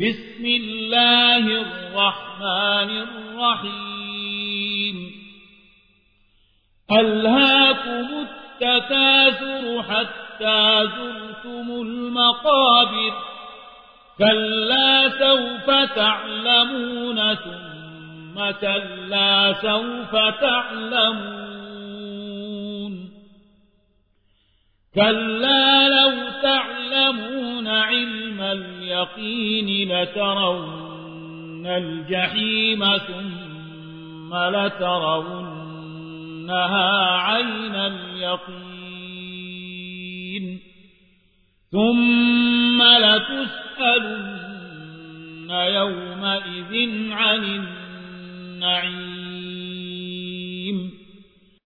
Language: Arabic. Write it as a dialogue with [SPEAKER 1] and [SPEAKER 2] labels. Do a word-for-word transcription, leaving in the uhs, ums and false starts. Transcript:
[SPEAKER 1] بسم الله الرحمن الرحيم ألهاكم التكاثر حتى زرتم المقابر كلا سوف تعلمون ثم كلا سوف تعلمون كلا لو تعلمون علم اليقين لترون الجحيم ثم لترونها عين اليقين ثم لتسألن يومئذ عن النعيم